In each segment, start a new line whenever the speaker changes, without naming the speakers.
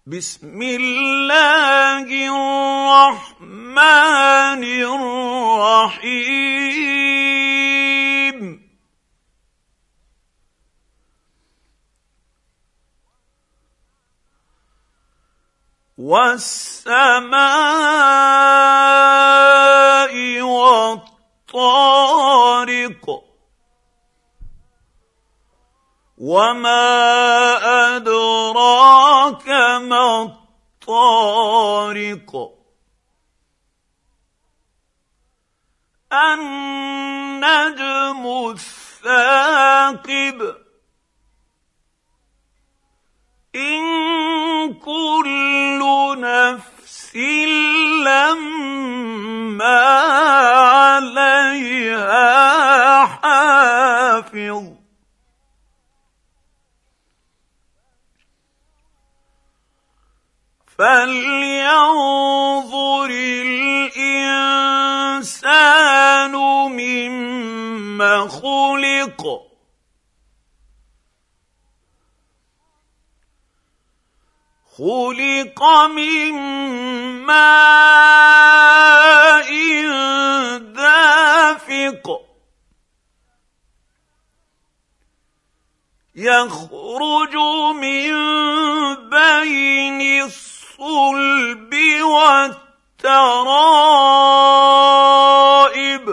بسم الله الرحمن الرحيم والسماء والطارق وما أدراك ما الطارق النجم الثاقب إن كل نفس لما عليها حافظ فلينظر الإنسان مما خلق خلق من ماء دافق يخرج من بين الصلب والترائب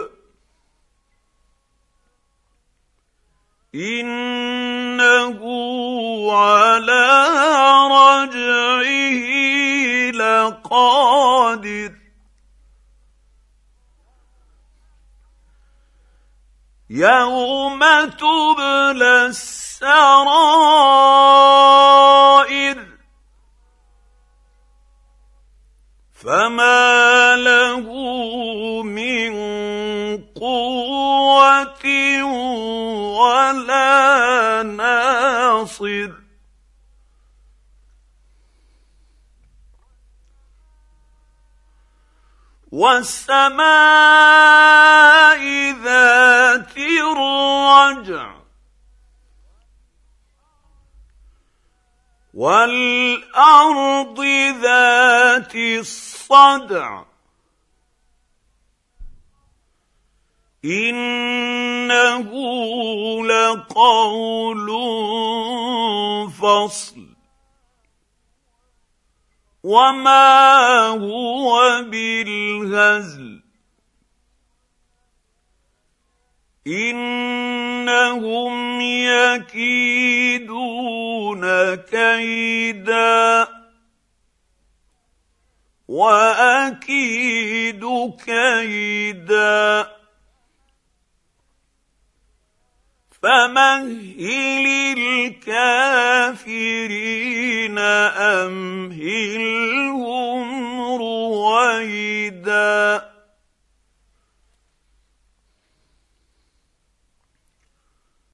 إنه على رجعه لقادر يوم تبلى السرائر فما له من قوة ولا ناصر والسماء ذات الرجع والأرض ذات الصدع إنه لقول فصل وما هو بالهزل إنهم يكيدون كيدا وأكيد كيدا فمهل الكافرين أمهلهم